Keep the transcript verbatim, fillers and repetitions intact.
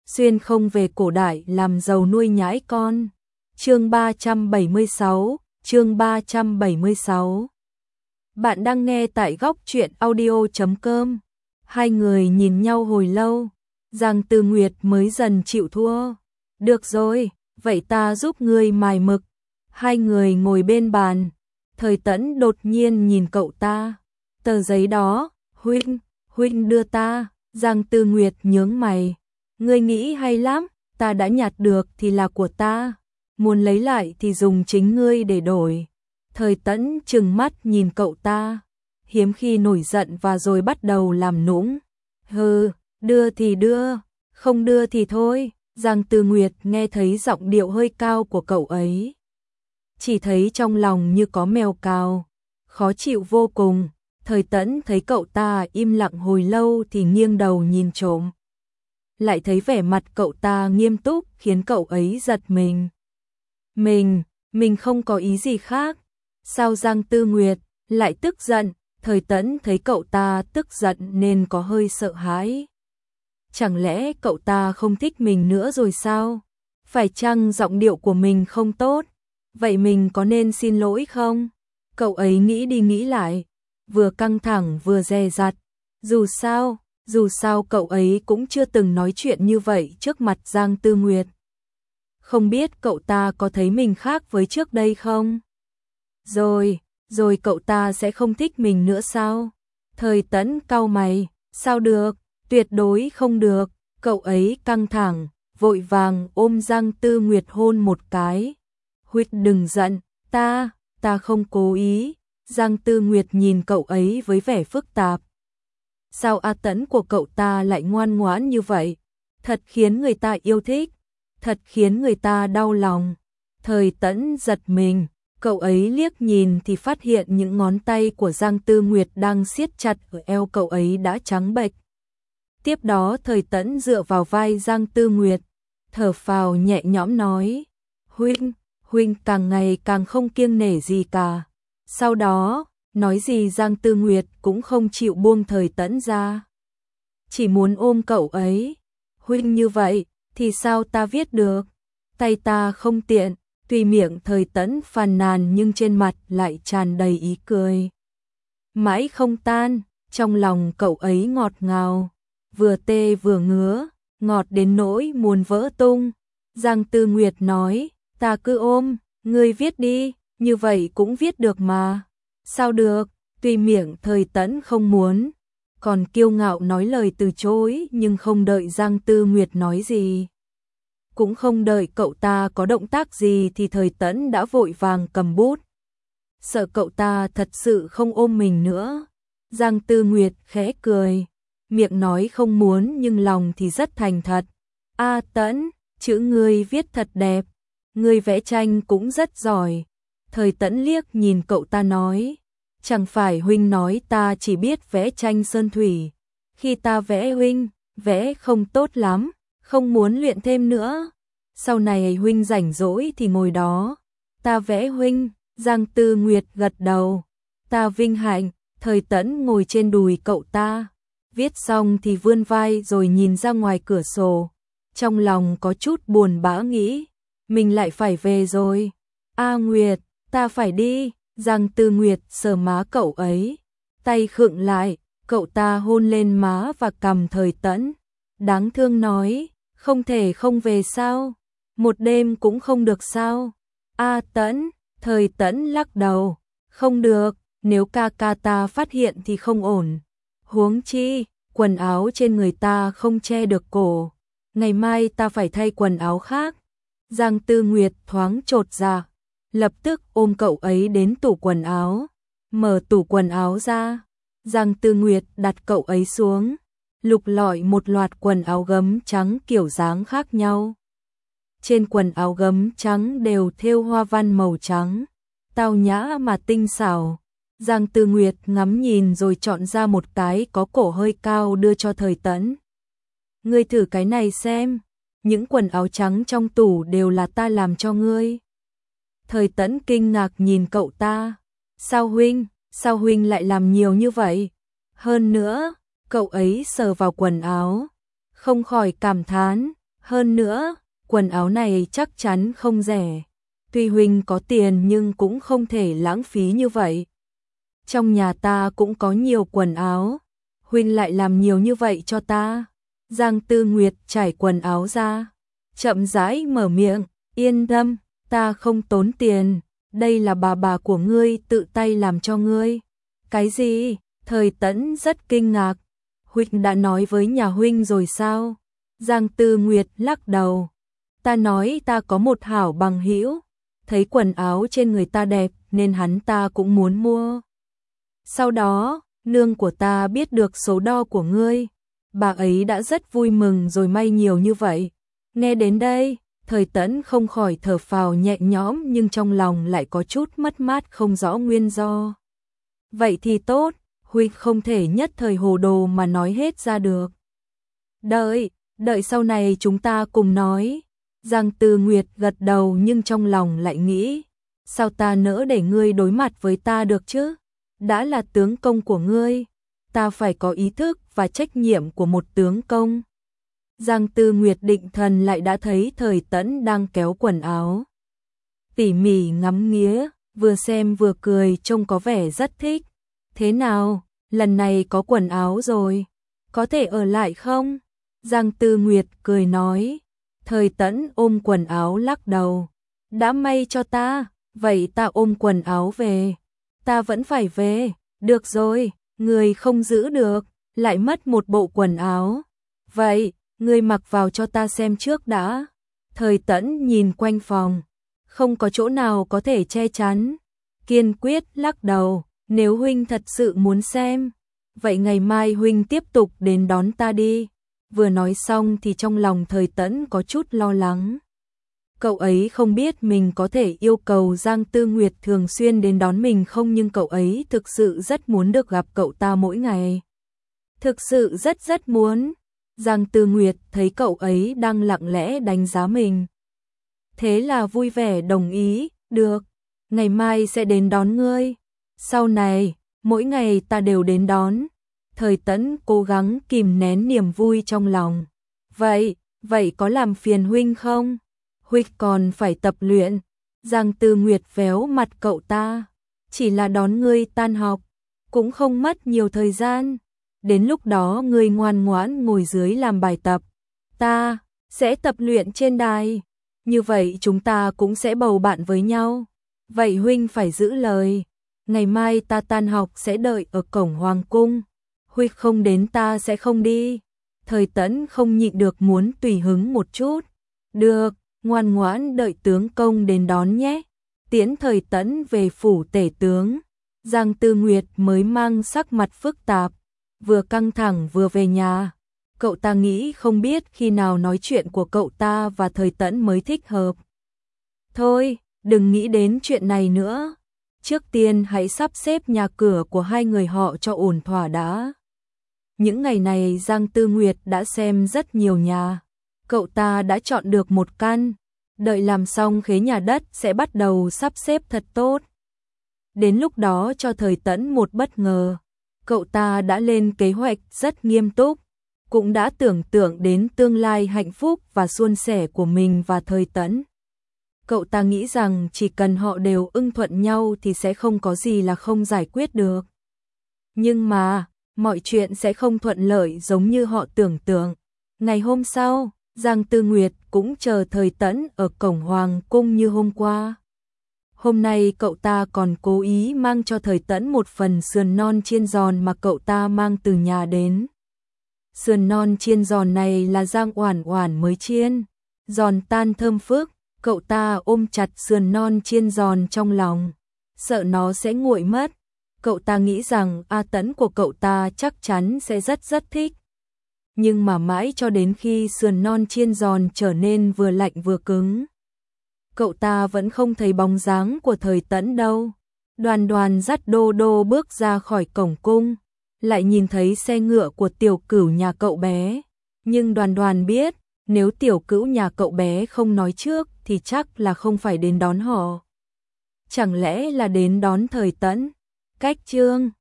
xuyên không về cổ đại làm giàu nuôi nhãi con. Chương ba trăm bảy mươi sáu, chương ba trăm bảy mươi sáu. Bạn đang nghe tại góc truyện audio chấm com. Hai người nhìn nhau hồi lâu, Giang Tư Nguyệt mới dần chịu thua. Được rồi, vậy ta giúp ngươi mài mực. Hai người ngồi bên bàn, Thời Tẫn đột nhiên nhìn cậu ta. Tờ giấy đó, huynh, huynh đưa ta. Giang Tư Nguyệt nhướng mày. Ngươi nghĩ hay lắm, ta đã nhặt được thì là của ta. Muốn lấy lại thì dùng chính ngươi để đổi. Thời Tẫn trừng mắt nhìn cậu ta, hiếm khi nổi giận và rồi bắt đầu làm nũng. Hừ, đưa thì đưa, không đưa thì thôi. Giang Tư Nguyệt nghe thấy giọng điệu hơi cao của cậu ấy, chỉ thấy trong lòng như có mèo cào, khó chịu vô cùng. Thời Tẫn thấy cậu ta im lặng hồi lâu thì nghiêng đầu nhìn trộm. Lại thấy vẻ mặt cậu ta nghiêm túc khiến cậu ấy giật mình. Mình, mình không có ý gì khác. Sao Giang Tư Nguyệt lại tức giận? Thời Tẫn thấy cậu ta tức giận nên có hơi sợ hãi. Chẳng lẽ cậu ta không thích mình nữa rồi sao? Phải chăng giọng điệu của mình không tốt? Vậy mình có nên xin lỗi không? Cậu ấy nghĩ đi nghĩ lại, vừa căng thẳng vừa dè dặt. Dù sao, dù sao cậu ấy cũng chưa từng nói chuyện như vậy trước mặt Giang Tư Nguyệt. Không biết cậu ta có thấy mình khác với trước đây không? Rồi, rồi cậu ta sẽ không thích mình nữa sao? Thời Tẫn cau mày, sao được, tuyệt đối không được. Cậu ấy căng thẳng, vội vàng ôm Giang Tư Nguyệt hôn một cái. Huynh đừng giận, ta, ta không cố ý. Giang Tư Nguyệt nhìn cậu ấy với vẻ phức tạp. Sao A Tẫn của cậu ta lại ngoan ngoãn như vậy? Thật khiến người ta yêu thích, thật khiến người ta đau lòng. Thời Tẫn giật mình, cậu ấy liếc nhìn thì phát hiện những ngón tay của Giang Tư Nguyệt đang siết chặt ở eo cậu ấy đã trắng bệch. Tiếp đó Thời Tẫn dựa vào vai Giang Tư Nguyệt, thở phào nhẹ nhõm nói: Huynh, huynh càng ngày càng không kiêng nể gì cả. Sau đó, nói gì Giang Tư Nguyệt cũng không chịu buông Thời Tẫn ra, chỉ muốn ôm cậu ấy. Huynh như vậy thì sao ta viết được? Tay ta không tiện. Tuy miệng Thời Tẫn phàn nàn nhưng trên mặt lại tràn đầy ý cười mãi không tan. Trong lòng cậu ấy ngọt ngào, vừa tê vừa ngứa, ngọt đến nỗi muốn vỡ tung. Giang Tư Nguyệt nói: Ta cứ ôm, ngươi viết đi, như vậy cũng viết được mà. Sao được? Tuy miệng Thời Tẫn không muốn, còn kiêu ngạo nói lời từ chối, nhưng không đợi Giang Tư Nguyệt nói gì, cũng không đợi cậu ta có động tác gì thì Thời Tẫn đã vội vàng cầm bút. Sợ cậu ta thật sự không ôm mình nữa. Giang Tư Nguyệt khẽ cười, miệng nói không muốn nhưng lòng thì rất thành thật. A Tẫn, chữ ngươi viết thật đẹp, ngươi vẽ tranh cũng rất giỏi. Thời Tẫn liếc nhìn cậu ta nói: Chẳng phải huynh nói ta chỉ biết vẽ tranh sơn thủy, khi ta vẽ huynh, vẽ không tốt lắm, không muốn luyện thêm nữa. Sau này huynh rảnh rỗi thì ngồi đó, ta vẽ huynh. Giang Tư Nguyệt gật đầu. Ta vinh hạnh. Thời Tẫn ngồi trên đùi cậu ta, viết xong thì vươn vai rồi nhìn ra ngoài cửa sổ. Trong lòng có chút buồn bã nghĩ, mình lại phải về rồi. A Nguyệt, ta phải đi. Giang Tư Nguyệt sờ má cậu ấy, tay khựng lại, cậu ta hôn lên má và cằm Thời Tẫn. Đáng thương nói: Không thể không về sao? Một đêm cũng không được sao? A Tẫn. Thời Tẫn lắc đầu: Không được, nếu ca ca ta phát hiện thì không ổn. Huống chi, quần áo trên người ta không che được cổ. Ngày mai ta phải thay quần áo khác. Giang Tư Nguyệt thoáng chột dạ, lập tức ôm cậu ấy đến tủ quần áo. Mở tủ quần áo ra, Giang Tư Nguyệt đặt cậu ấy xuống, lục lọi một loạt quần áo gấm trắng kiểu dáng khác nhau. Trên quần áo gấm trắng đều thêu hoa văn màu trắng, tao nhã mà tinh xảo. Giang Tư Nguyệt ngắm nhìn rồi chọn ra một cái có cổ hơi cao đưa cho Thời Tẫn. Ngươi thử cái này xem, những quần áo trắng trong tủ đều là ta làm cho ngươi. Thời Tẫn kinh ngạc nhìn cậu ta. Sao huynh, sao huynh lại làm nhiều như vậy? Hơn nữa, cậu ấy sờ vào quần áo, không khỏi cảm thán, Hơn nữa, quần áo này chắc chắn không rẻ. Tuy huynh có tiền nhưng cũng không thể lãng phí như vậy. Trong nhà ta cũng có nhiều quần áo, huynh lại làm nhiều như vậy cho ta. Giang Tư Nguyệt trải quần áo ra, chậm rãi mở miệng, yên tâm, ta không tốn tiền, đây là bà bà của ngươi tự tay làm cho ngươi. Cái gì? Thời Tẫn rất kinh ngạc. Huynh đã nói với nhà huynh rồi sao? Giang Tư Nguyệt lắc đầu. Ta nói ta có một hảo bằng hữu, thấy quần áo trên người ta đẹp nên hắn ta cũng muốn mua. Sau đó, nương của ta biết được số đo của ngươi, bà ấy đã rất vui mừng rồi may nhiều như vậy. Nghe đến đây, Thời Tẫn không khỏi thở phào nhẹ nhõm nhưng trong lòng lại có chút mất mát không rõ nguyên do. Vậy thì tốt, huynh không thể nhất thời hồ đồ mà nói hết ra được. Đợi, đợi sau này chúng ta cùng nói. Giang Tư Nguyệt gật đầu nhưng trong lòng lại nghĩ, sao ta nỡ để ngươi đối mặt với ta được chứ? Đã là tướng công của ngươi, ta phải có ý thức và trách nhiệm của một tướng công. Giang Tư Nguyệt định thần lại đã thấy Thời Tẫn đang kéo quần áo. Tỉ mỉ ngắm nghía, vừa xem vừa cười trông có vẻ rất thích. Thế nào, lần này có quần áo rồi, có thể ở lại không? Giang Tư Nguyệt cười nói. Thời Tẫn ôm quần áo lắc đầu. Đã may cho ta, vậy ta ôm quần áo về. Ta vẫn phải về, được rồi, người không giữ được, lại mất một bộ quần áo. Vậy, người mặc vào cho ta xem trước đã. Thời Tẫn nhìn quanh phòng, không có chỗ nào có thể che chắn. Kiên quyết lắc đầu, nếu huynh thật sự muốn xem, vậy ngày mai huynh tiếp tục đến đón ta đi. Vừa nói xong thì trong lòng Thời Tẫn có chút lo lắng. Cậu ấy không biết mình có thể yêu cầu Giang Tư Nguyệt thường xuyên đến đón mình không, nhưng cậu ấy thực sự rất muốn được gặp cậu ta mỗi ngày. Thực sự rất rất muốn. Giang Tư Nguyệt thấy cậu ấy đang lặng lẽ đánh giá mình. Thế là vui vẻ đồng ý, được, ngày mai sẽ đến đón ngươi. Sau này, mỗi ngày ta đều đến đón. Thời Tẫn cố gắng kìm nén niềm vui trong lòng. Vậy, vậy có làm phiền huynh không? Huynh còn phải tập luyện. Giang Tư Nguyệt véo mặt cậu ta. Chỉ là đón ngươi tan học, cũng không mất nhiều thời gian. Đến lúc đó ngươi ngoan ngoãn ngồi dưới làm bài tập. Ta sẽ tập luyện trên đài. Như vậy chúng ta cũng sẽ bầu bạn với nhau. Vậy huynh phải giữ lời. Ngày mai ta tan học sẽ đợi ở cổng Hoàng cung. Huynh không đến ta sẽ không đi. Thời Tẫn không nhịn được muốn tùy hứng một chút. Được, ngoan ngoãn đợi tướng công đến đón nhé. Tiễn Thời Tẫn về phủ tể tướng. Giang Tư Nguyệt mới mang sắc mặt phức tạp, vừa căng thẳng vừa về nhà. Cậu ta nghĩ không biết khi nào nói chuyện của cậu ta và Thời Tẫn mới thích hợp. Thôi, đừng nghĩ đến chuyện này nữa. Trước tiên hãy sắp xếp nhà cửa của hai người họ cho ổn thỏa đã. Những ngày này Giang Tư Nguyệt đã xem rất nhiều nhà. Cậu ta đã chọn được một căn. Đợi làm xong khế nhà đất sẽ bắt đầu sắp xếp thật tốt. Đến lúc đó cho Thời Tẫn một bất ngờ. Cậu ta đã lên kế hoạch rất nghiêm túc, cũng đã tưởng tượng đến tương lai hạnh phúc và suôn sẻ của mình và Thời Tẫn. Cậu ta nghĩ rằng chỉ cần họ đều ưng thuận nhau thì sẽ không có gì là không giải quyết được. Nhưng mà, mọi chuyện sẽ không thuận lợi giống như họ tưởng tượng. Ngày hôm sau, Giang Tư Nguyệt cũng chờ Thời Tẫn ở cổng Hoàng cung như hôm qua. Hôm nay cậu ta còn cố ý mang cho Thời Tẫn một phần sườn non chiên giòn mà cậu ta mang từ nhà đến. Sườn non chiên giòn này là Giang Oản Oản mới chiên, giòn tan thơm phức. Cậu ta ôm chặt sườn non chiên giòn trong lòng, sợ nó sẽ nguội mất. Cậu ta nghĩ rằng A Tẫn của cậu ta chắc chắn sẽ rất rất thích. Nhưng mà mãi cho đến khi sườn non chiên giòn trở nên vừa lạnh vừa cứng, cậu ta vẫn không thấy bóng dáng của Thời Tẫn đâu. Đoàn Đoàn dắt Đô Đô bước ra khỏi cổng cung, lại nhìn thấy xe ngựa của tiểu cửu nhà cậu bé. Nhưng Đoàn Đoàn biết, nếu tiểu cữu nhà cậu bé không nói trước thì chắc là không phải đến đón họ. Chẳng lẽ là đến đón Thời Tẫn? Cách chương